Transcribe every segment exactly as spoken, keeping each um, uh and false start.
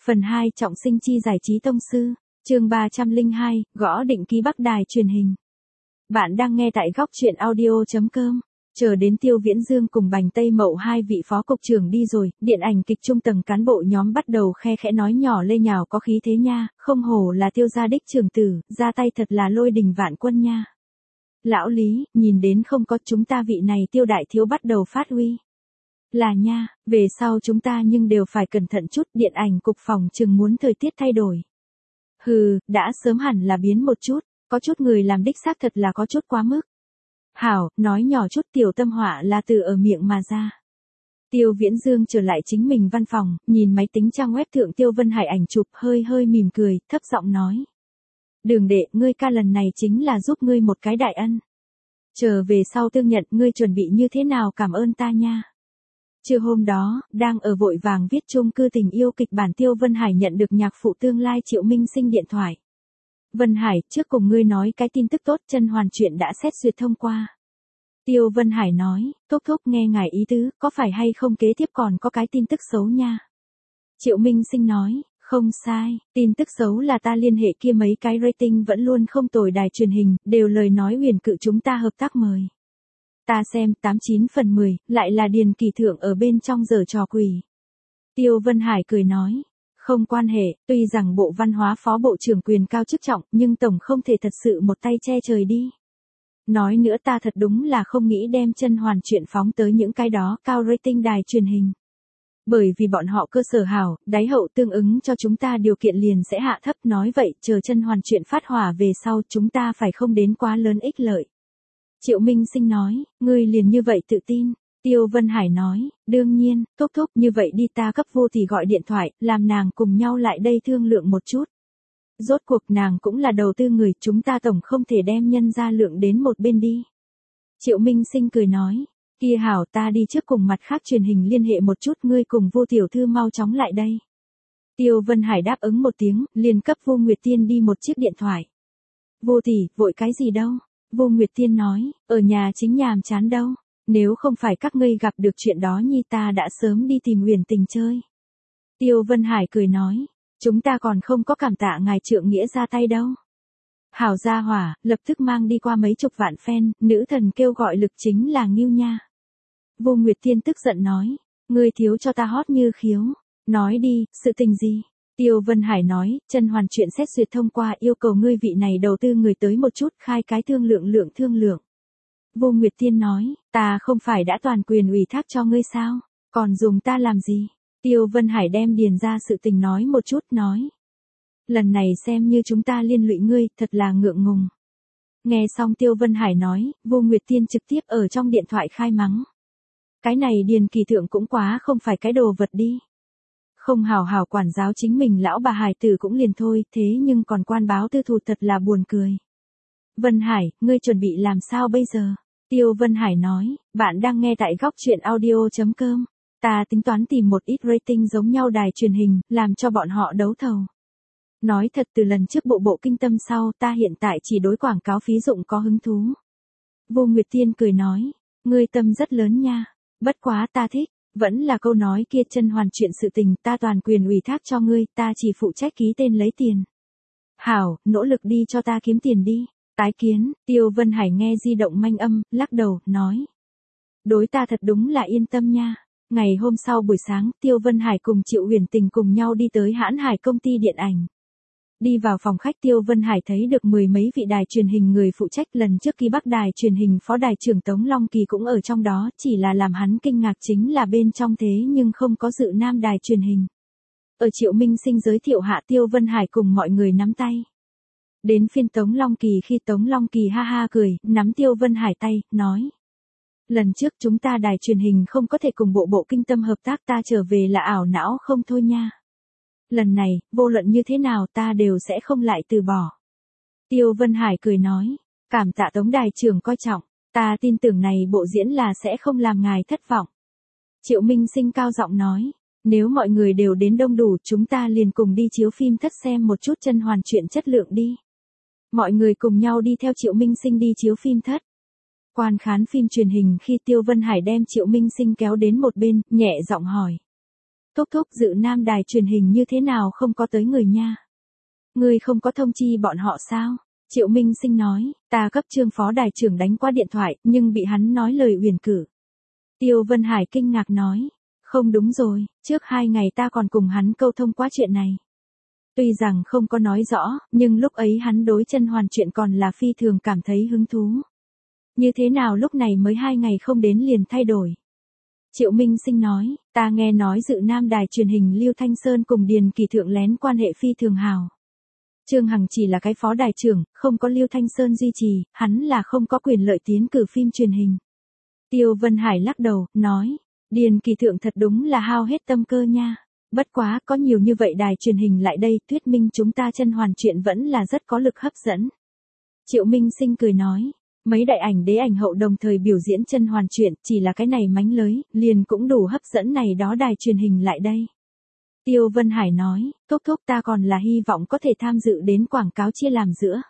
Phần hai Trọng sinh chi giải trí tông sư, chương ba trăm lẻ hai, gõ định ký Bắc Đài truyền hình. Bạn đang nghe tại góc truyện audio chấm com. Chờ đến Tiêu Viễn Dương cùng Bành Tây Mậu hai vị phó cục trưởng đi rồi, điện ảnh kịch trung tầng cán bộ nhóm bắt đầu khe khẽ nói nhỏ lê nhào có khí thế nha, không hổ là Tiêu gia đích trưởng tử, ra tay thật là lôi đình vạn quân nha. Lão Lý, nhìn đến không có chúng ta vị này Tiêu đại thiếu bắt đầu phát huy. Là nha, về sau chúng ta nhưng đều phải cẩn thận chút, điện ảnh cục phòng chừng muốn thời tiết thay đổi. Hừ, đã sớm hẳn là biến một chút, có chút người làm đích xác thật là có chút quá mức. Hảo, nói nhỏ chút tiểu tâm họa là từ ở miệng mà ra. Tiêu Viễn Dương trở lại chính mình văn phòng, nhìn máy tính trang web thượng Tiêu Vân Hải ảnh chụp hơi hơi mỉm cười, thấp giọng nói. Đường đệ, ngươi ca lần này chính là giúp ngươi một cái đại ân. Chờ về sau tương nhận ngươi chuẩn bị như thế nào cảm ơn ta nha. Trưa hôm đó, đang ở vội vàng viết chung cư tình yêu kịch bản Tiêu Vân Hải nhận được nhạc phụ tương lai Triệu Minh Sinh điện thoại. Vân Hải, trước cùng ngươi nói cái tin tức tốt, Chân Hoàn chuyện đã xét duyệt thông qua. Tiêu Vân Hải nói, thúc thúc nghe ngài ý tứ, có phải hay không kế tiếp còn có cái tin tức xấu nha. Triệu Minh Sinh nói, không sai, tin tức xấu là ta liên hệ kia mấy cái rating vẫn luôn không tồi đài truyền hình, đều lời nói huyền cự chúng ta hợp tác mời. Ta xem tám chín phần mười, lại là Điền Kỳ Thượng ở bên trong giở trò quỷ. Tiêu Vân Hải cười nói, không quan hệ, tuy rằng Bộ Văn hóa Phó Bộ trưởng quyền cao chức trọng, nhưng tổng không thể thật sự một tay che trời đi. Nói nữa ta thật đúng là không nghĩ đem Chân Hoàn chuyện phóng tới những cái đó cao rating đài truyền hình. Bởi vì bọn họ cơ sở hảo, đáy hậu tương ứng cho chúng ta điều kiện liền sẽ hạ thấp, nói vậy, chờ Chân Hoàn chuyện phát hỏa về sau chúng ta phải không đến quá lớn ích lợi. Triệu Minh Sinh nói, ngươi liền như vậy tự tin. Tiêu Vân Hải nói, đương nhiên, thúc thúc như vậy đi ta cấp Vô Tỷ gọi điện thoại, làm nàng cùng nhau lại đây thương lượng một chút. Rốt cuộc nàng cũng là đầu tư người, chúng ta tổng không thể đem nhân ra lượng đến một bên đi. Triệu Minh Sinh cười nói, kia hảo ta đi trước cùng mặt khác truyền hình liên hệ một chút, ngươi cùng Vô Tiểu Thư mau chóng lại đây. Tiêu Vân Hải đáp ứng một tiếng, liền cấp Vô Nguyệt Tiên đi một chiếc điện thoại. Vô tỷ, vội cái gì đâu? Vô Nguyệt Tiên nói, ở nhà chính nhàm chán đâu, nếu không phải các ngươi gặp được chuyện đó nhi ta đã sớm đi tìm Huyền Tình chơi. Tiêu Vân Hải cười nói, chúng ta còn không có cảm tạ ngài trượng nghĩa ra tay đâu. Hảo gia hỏa, lập tức mang đi qua mấy chục vạn fan, nữ thần kêu gọi lực chính là Ngưu nha. Vô Nguyệt Tiên tức giận nói, ngươi thiếu cho ta hót như khiếu, nói đi, sự tình gì? Tiêu Vân Hải nói, Chân Hoàn chuyện xét duyệt thông qua, yêu cầu ngươi vị này đầu tư người tới một chút, khai cái thương lượng lượng thương lượng. Vô Nguyệt Tiên nói, ta không phải đã toàn quyền ủy thác cho ngươi sao, còn dùng ta làm gì? Tiêu Vân Hải đem điền ra sự tình nói một chút, nói. Lần này xem như chúng ta liên lụy ngươi, thật là ngượng ngùng. Nghe xong Tiêu Vân Hải nói, Vô Nguyệt Tiên trực tiếp ở trong điện thoại khai mắng. Cái này Điền Kỳ Thượng cũng quá không phải cái đồ vật đi. Không hào hào quản giáo chính mình lão bà hài tử cũng liền thôi, thế nhưng còn quan báo tư thù thật là buồn cười. Vân Hải, ngươi chuẩn bị làm sao bây giờ? Tiêu Vân Hải nói, bạn đang nghe tại góc truyện audio chấm com. Ta tính toán tìm một ít rating giống nhau đài truyền hình, làm cho bọn họ đấu thầu. Nói thật từ lần trước bộ bộ kinh tâm sau ta hiện tại chỉ đối quảng cáo phí dụng có hứng thú. Vô Nguyệt Tiên cười nói, ngươi tâm rất lớn nha, bất quá ta thích. Vẫn là câu nói kia, Chân Hoàn chuyện sự tình ta toàn quyền ủy thác cho ngươi, ta chỉ phụ trách ký tên lấy tiền. Hảo, nỗ lực đi cho ta kiếm tiền đi. Tái kiến, Tiêu Vân Hải nghe di động manh âm, lắc đầu, nói. Đối ta thật đúng là yên tâm nha. Ngày hôm sau buổi sáng, Tiêu Vân Hải cùng Triệu Huyền Tình cùng nhau đi tới Hãn Hải công ty điện ảnh. Đi vào phòng khách, Tiêu Vân Hải thấy được mười mấy vị đài truyền hình người phụ trách, lần trước kỳ Bắc đài truyền hình phó đài trưởng Tống Long Kỳ cũng ở trong đó, chỉ là làm hắn kinh ngạc chính là bên trong thế nhưng không có dự nam đài truyền hình. Ở Triệu Minh Sinh giới thiệu hạ, Tiêu Vân Hải cùng mọi người nắm tay. Đến phiên Tống Long Kỳ, khi Tống Long Kỳ ha ha cười, nắm Tiêu Vân Hải tay, nói. Lần trước chúng ta đài truyền hình không có thể cùng bộ bộ kinh tâm hợp tác, ta trở về là ảo não không thôi nha. Lần này, vô luận như thế nào ta đều sẽ không lại từ bỏ. Tiêu Vân Hải cười nói, cảm tạ Tống đài trưởng coi trọng, ta tin tưởng này bộ diễn là sẽ không làm ngài thất vọng. Triệu Minh Sinh cao giọng nói, nếu mọi người đều đến đông đủ chúng ta liền cùng đi chiếu phim thất xem một chút Chân Hoàn chuyện chất lượng đi. Mọi người cùng nhau đi theo Triệu Minh Sinh đi chiếu phim thất. Quan khán phim truyền hình, khi Tiêu Vân Hải đem Triệu Minh Sinh kéo đến một bên, nhẹ giọng hỏi. Thúc thúc Dự Nam đài truyền hình như thế nào không có tới người nha. Ngươi không có thông chi bọn họ sao? Triệu Minh Sinh nói, ta cấp Trương phó đài trưởng đánh qua điện thoại, nhưng bị hắn nói lời uyển cử. Tiêu Vân Hải kinh ngạc nói, không đúng rồi, trước hai ngày ta còn cùng hắn câu thông qua chuyện này. Tuy rằng không có nói rõ, nhưng lúc ấy hắn đối Chân Hoàn chuyện còn là phi thường cảm thấy hứng thú. Như thế nào lúc này mới hai ngày không đến liền thay đổi. Triệu Minh Sinh nói, ta nghe nói Dự Nam đài truyền hình Lưu Thanh Sơn cùng Điền Kỳ Thượng lén quan hệ phi thường hào. Trương Hằng chỉ là cái phó đài trưởng, không có Lưu Thanh Sơn duy trì, hắn là không có quyền lợi tiến cử phim truyền hình. Tiêu Vân Hải lắc đầu, nói, Điền Kỳ Thượng thật đúng là hao hết tâm cơ nha. Bất quá, có nhiều như vậy đài truyền hình lại đây, thuyết minh chúng ta Chân Hoàn chuyện vẫn là rất có lực hấp dẫn. Triệu Minh Sinh cười nói, mấy đại ảnh đế ảnh hậu đồng thời biểu diễn Chân Hoàn chuyện, chỉ là cái này mánh lới, liền cũng đủ hấp dẫn này đó đài truyền hình lại đây. Tiêu Vân Hải nói, thúc thúc ta còn là hy vọng có thể tham dự đến quảng cáo chia làm giữa.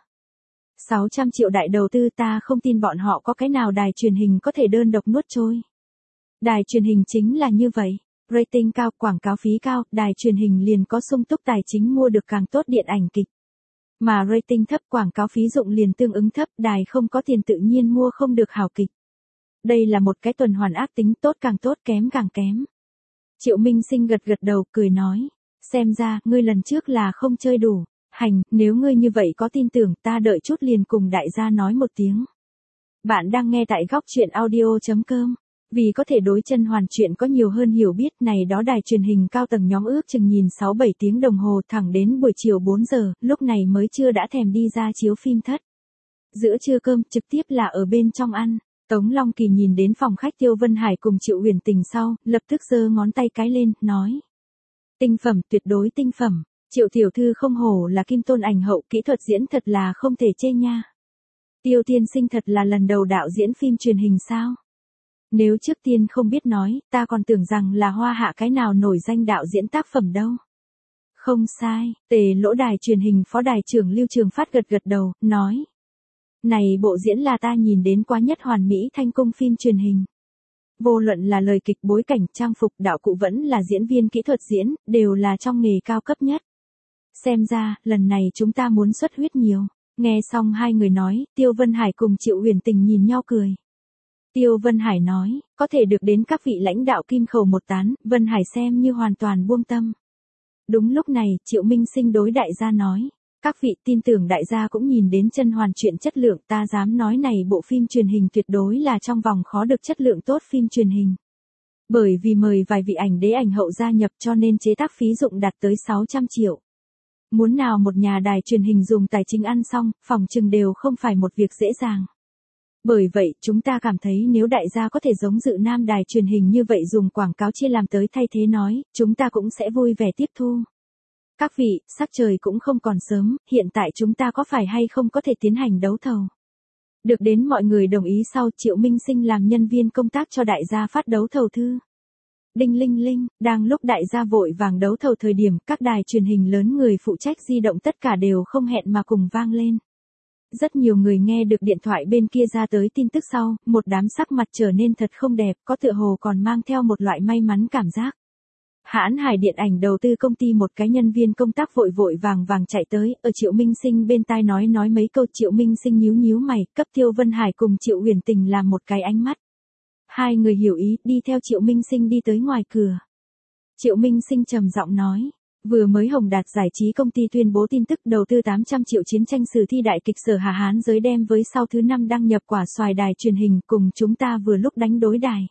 sáu trăm triệu đại đầu tư ta không tin bọn họ có cái nào đài truyền hình có thể đơn độc nuốt trôi. Đài truyền hình chính là như vậy, rating cao, quảng cáo phí cao, đài truyền hình liền có sung túc tài chính mua được càng tốt điện ảnh kịch. Mà rating thấp, quảng cáo phí dụng liền tương ứng thấp, đài không có tiền tự nhiên mua không được hảo kịch. Đây là một cái tuần hoàn ác tính, tốt càng tốt, kém càng kém. Triệu Minh Sinh gật gật đầu, cười nói, xem ra, ngươi lần trước là không chơi đủ, hành, nếu ngươi như vậy có tin tưởng, ta đợi chút liền cùng đại gia nói một tiếng. Bạn đang nghe tại góc truyện audio chấm com, vì có thể đối Chân Hoàn chuyện có nhiều hơn hiểu biết này đó đài truyền hình cao tầng nhóm ước chừng nhìn sáu bảy tiếng đồng hồ thẳng đến buổi chiều bốn giờ, lúc này mới chưa đã thèm đi ra chiếu phim thất. Giữa trưa cơm trực tiếp là ở bên trong ăn. Tống Long Kỳ nhìn đến phòng khách Tiêu Vân Hải cùng Triệu Huyền Tình sau, lập tức giơ ngón tay cái lên, nói. Tinh phẩm, tuyệt đối tinh phẩm, Triệu tiểu thư không hổ là kim tôn ảnh hậu, kỹ thuật diễn thật là không thể chê nha. Tiêu tiên sinh thật là lần đầu đạo diễn phim truyền hình sao? Nếu trước tiên không biết nói, ta còn tưởng rằng là Hoa Hạ cái nào nổi danh đạo diễn tác phẩm đâu. Không sai, Tề Lỗ đài truyền hình phó đài trưởng Lưu Trường Phát gật gật đầu, nói. Này bộ diễn là ta nhìn đến quá nhất hoàn mỹ thanh cung phim truyền hình. Vô luận là lời kịch, bối cảnh, trang phục, đạo cụ vẫn là diễn viên kỹ thuật diễn, đều là trong nghề cao cấp nhất. Xem ra, lần này chúng ta muốn xuất huyết nhiều. Nghe xong hai người nói, Tiêu Vân Hải cùng Triệu Huyền Tình nhìn nhau cười. Tiêu Vân Hải nói, có thể được đến các vị lãnh đạo kim khẩu một tán, Vân Hải xem như hoàn toàn buông tâm. Đúng lúc này, Triệu Minh Sinh đối đại gia nói. Các vị tin tưởng đại gia cũng nhìn đến Chân Hoàn chuyện chất lượng, ta dám nói này bộ phim truyền hình tuyệt đối là trong vòng khó được chất lượng tốt phim truyền hình. Bởi vì mời vài vị ảnh đế ảnh hậu gia nhập cho nên chế tác phí dụng đạt tới sáu trăm triệu. Muốn nào một nhà đài truyền hình dùng tài chính ăn xong, phòng chừng đều không phải một việc dễ dàng. Bởi vậy, chúng ta cảm thấy nếu đại gia có thể giống Dự Nam đài truyền hình như vậy dùng quảng cáo chia làm tới thay thế nói, chúng ta cũng sẽ vui vẻ tiếp thu. Các vị, sắc trời cũng không còn sớm, hiện tại chúng ta có phải hay không có thể tiến hành đấu thầu. Được đến mọi người đồng ý sau, Triệu Minh Sinh làm nhân viên công tác cho đại gia phát đấu thầu thư. Đinh linh linh, đang lúc đại gia vội vàng đấu thầu thời điểm, các đài truyền hình lớn người phụ trách di động tất cả đều không hẹn mà cùng vang lên. Rất nhiều người nghe được điện thoại bên kia ra tới tin tức sau, một đám sắc mặt trở nên thật không đẹp, có tựa hồ còn mang theo một loại may mắn cảm giác. Hãn Hải điện ảnh đầu tư công ty một cái nhân viên công tác vội vội vàng vàng chạy tới, ở Triệu Minh Sinh bên tai nói nói mấy câu. Triệu Minh Sinh nhíu nhíu mày, cấp Tiêu Vân Hải cùng Triệu Huyền Tình làm một cái ánh mắt. Hai người hiểu ý, đi theo Triệu Minh Sinh đi tới ngoài cửa. Triệu Minh Sinh trầm giọng nói, vừa mới Hồng Đạt giải trí công ty tuyên bố tin tức đầu tư tám trăm triệu chiến tranh sử thi đại kịch Sở Hà Hán giới đem với sau thứ năm đăng nhập quả xoài đài truyền hình cùng chúng ta vừa lúc đánh đối đài.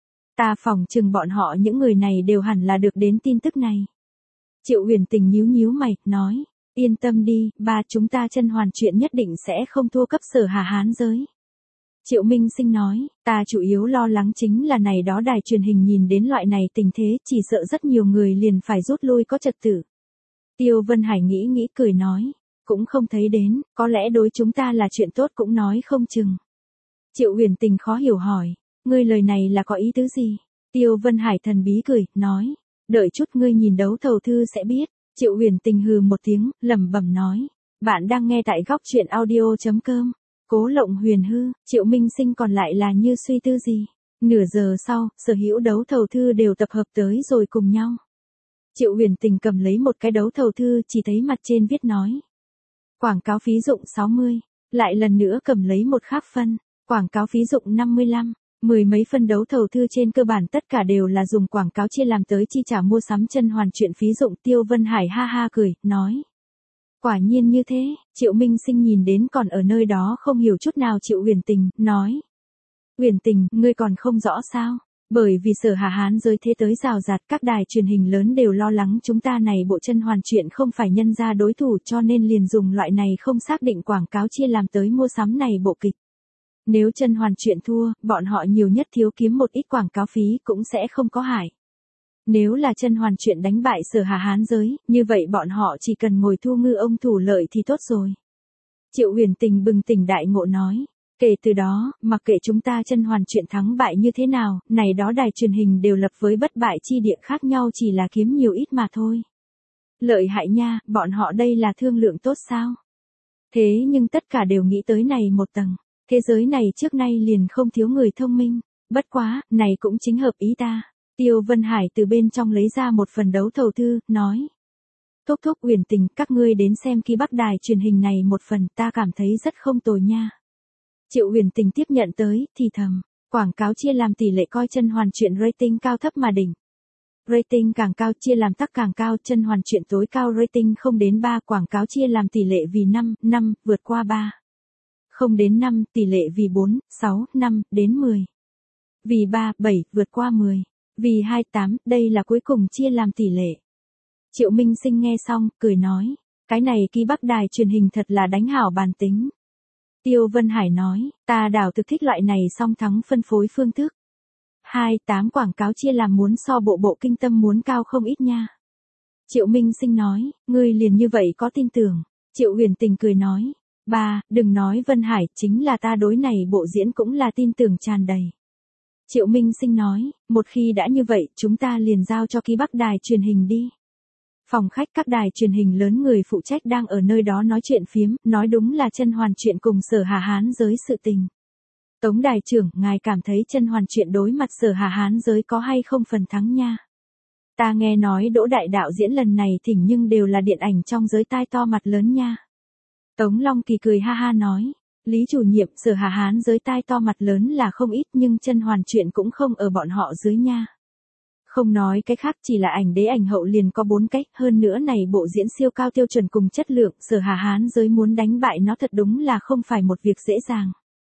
Ta phỏng chừng bọn họ những người này đều hẳn là được đến tin tức này. Triệu Huyền Tình nhíu nhíu mày, nói, yên tâm đi, ba chúng ta Chân Hoàn chuyện nhất định sẽ không thua cấp Sở Hà Hán giới. Triệu Minh Sinh nói, ta chủ yếu lo lắng chính là này đó đài truyền hình nhìn đến loại này tình thế, chỉ sợ rất nhiều người liền phải rút lui có trật tự. Tiêu Vân Hải nghĩ nghĩ cười nói, cũng không thấy đến, có lẽ đối chúng ta là chuyện tốt cũng nói không chừng. Triệu Huyền Tình khó hiểu hỏi, ngươi lời này là có ý tứ gì? Tiêu Vân Hải thần bí cười, nói, đợi chút ngươi nhìn đấu thầu thư sẽ biết. Triệu Huyền Tình hừ một tiếng, lẩm bẩm nói, bạn đang nghe tại góc truyện audio chấm com. Cố Lộng Huyền hư, Triệu Minh Sinh còn lại là như suy tư gì. Nửa giờ sau, sở hữu đấu thầu thư đều tập hợp tới rồi cùng nhau. Triệu Huyền Tình cầm lấy một cái đấu thầu thư, chỉ thấy mặt trên viết nói. Quảng cáo phí dụng sáu mươi, lại lần nữa cầm lấy một khác phân, quảng cáo phí dụng năm mươi lăm, mười mấy phân đấu thầu thư trên cơ bản tất cả đều là dùng quảng cáo chia làm tới chi trả mua sắm chân hoàn chuyện phí dụng. Tiêu Vân Hải ha ha cười, nói. Quả nhiên như thế, Triệu Minh Sinh nhìn đến còn ở nơi đó không hiểu chút nào Triệu Huyền Tình, nói. Huyền Tình, ngươi còn không rõ sao? Bởi vì Sở Hà Hán giới thế tới rào rạt, các đài truyền hình lớn đều lo lắng chúng ta này bộ chân hoàn chuyện không phải nhân ra đối thủ, cho nên liền dùng loại này không xác định quảng cáo chia làm tới mua sắm này bộ kịch. Nếu chân hoàn chuyện thua, bọn họ nhiều nhất thiếu kiếm một ít quảng cáo phí cũng sẽ không có hại. Nếu là chân hoàn chuyện đánh bại Sở Hà Hán giới, như vậy bọn họ chỉ cần ngồi thu ngư ông thủ lợi thì tốt rồi. Triệu Huyền Tình bừng tỉnh đại ngộ nói. Kể từ đó, mặc kệ chúng ta chân hoàn chuyện thắng bại như thế nào, này đó đài truyền hình đều lập với bất bại chi địa khác nhau, chỉ là kiếm nhiều ít mà thôi. Lợi hại nha, bọn họ đây là thương lượng tốt sao? Thế nhưng tất cả đều nghĩ tới này một tầng. Thế giới này trước nay liền không thiếu người thông minh. Bất quá, này cũng chính hợp ý ta. Tiêu Vân Hải từ bên trong lấy ra một phần đấu thầu thư, nói. Thúc thúc Huyền Tình, các ngươi đến xem Ki Bắc đài truyền hình này một phần, ta cảm thấy rất không tồi nha. Triệu Huyền Tình tiếp nhận tới, thì thầm, quảng cáo chia làm tỷ lệ coi chân hoàn chuyện rating cao thấp mà đỉnh. Rating càng cao chia làm tắc càng cao, chân hoàn chuyện tối cao rating không đến ba, quảng cáo chia làm tỷ lệ vì năm, năm, vượt qua ba. Không đến năm, tỷ lệ vì bốn, sáu, năm, đến mười. Vì ba, bảy, vượt qua mười. Vì hai, tám, đây là cuối cùng chia làm tỷ lệ. Triệu Minh Sinh nghe xong, cười nói, cái này Ki Bắc đài truyền hình thật là đánh hảo bàn tính. Tiêu Vân Hải nói, ta đảo thực thích loại này song thắng phân phối phương thức. Hai, tám quảng cáo chia làm muốn so bộ bộ kinh tâm muốn cao không ít nha. Triệu Minh Sinh nói, ngươi liền như vậy có tin tưởng. Triệu Huyền Tình cười nói, ba, đừng nói Vân Hải, chính là ta đối này bộ diễn cũng là tin tưởng tràn đầy. Triệu Minh Sinh nói, một khi đã như vậy, chúng ta liền giao cho Ki Bắc đài truyền hình đi. Phòng khách các đài truyền hình lớn người phụ trách đang ở nơi đó nói chuyện phiếm, nói đúng là chân hoàn chuyện cùng Sở Hà Hán giới sự tình. Tống đài trưởng, ngài cảm thấy chân hoàn chuyện đối mặt Sở Hà Hán giới có hay không phần thắng nha? Ta nghe nói Đỗ đại đạo diễn lần này thỉnh nhưng đều là điện ảnh trong giới tai to mặt lớn nha. Tống Long Kỳ cười ha ha nói, Lý chủ nhiệm, Sở Hà Hán giới tai to mặt lớn là không ít nhưng chân hoàn chuyện cũng không ở bọn họ dưới nha. Không nói cái khác, chỉ là ảnh đế ảnh hậu liền có bốn cách, hơn nữa này bộ diễn siêu cao tiêu chuẩn cùng chất lượng, Sở Hà Hán giới muốn đánh bại nó thật đúng là không phải một việc dễ dàng.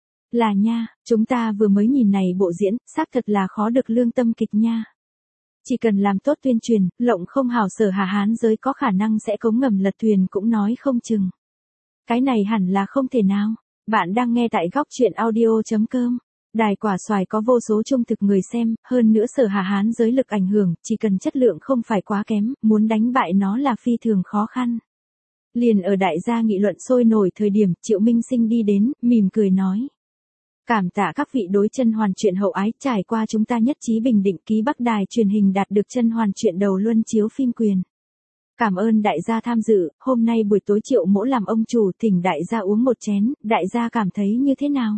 Là nha, chúng ta vừa mới nhìn này bộ diễn, xác thật là khó được lương tâm kịch nha. Chỉ cần làm tốt tuyên truyền, lộng không hảo Sở Hà Hán giới có khả năng sẽ cống ngầm lật thuyền cũng nói không chừng. Cái này hẳn là không thể nào. Bạn đang nghe tại góc truyện audio chấm com. Đài Quả Xoài có vô số trung thực người xem, hơn nữa Sở Hà Hán giới lực ảnh hưởng, chỉ cần chất lượng không phải quá kém, muốn đánh bại nó là phi thường khó khăn. Liền ở đại gia nghị luận sôi nổi thời điểm, Triệu Minh Sinh đi đến, mỉm cười nói. Cảm tạ các vị đối chân hoàn chuyện hậu ái, trải qua chúng ta nhất trí bình định Ki Bắc đài truyền hình đạt được chân hoàn chuyện đầu luân chiếu phim quyền. Cảm ơn đại gia tham dự, hôm nay buổi tối Triệu mỗ làm ông chủ thỉnh đại gia uống một chén, đại gia cảm thấy như thế nào?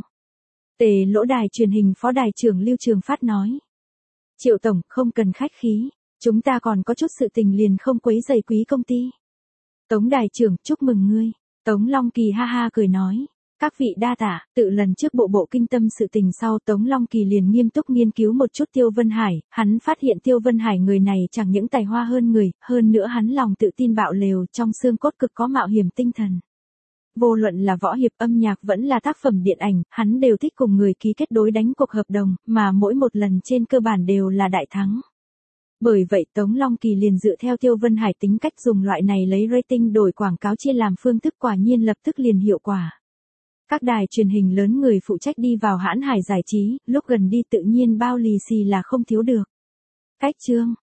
Tề Lỗ đài truyền hình phó đài trưởng Lưu Trường Phát nói. Triệu tổng, không cần khách khí, chúng ta còn có chút sự tình liền không quấy rầy quý công ty. Tống đài trưởng, chúc mừng ngươi. Tống Long Kỳ ha ha cười nói. Các vị đa tạ, tự lần trước bộ bộ kinh tâm sự tình sau Tống Long Kỳ liền nghiêm túc nghiên cứu một chút Tiêu Vân Hải, hắn phát hiện Tiêu Vân Hải người này chẳng những tài hoa hơn người, hơn nữa hắn lòng tự tin bạo lều, trong xương cốt cực có mạo hiểm tinh thần. Vô luận là võ hiệp, âm nhạc vẫn là tác phẩm điện ảnh, hắn đều thích cùng người ký kết đối đánh cuộc hợp đồng, mà mỗi một lần trên cơ bản đều là đại thắng. Bởi vậy Tống Long Kỳ liền dựa theo Tiêu Vân Hải tính cách dùng loại này lấy rating đổi quảng cáo chia làm phương thức, quả nhiên lập tức liền hiệu quả. Các đài truyền hình lớn người phụ trách đi vào Hãn Hải giải trí, lúc gần đi tự nhiên bao lì xì là không thiếu được. Cách chương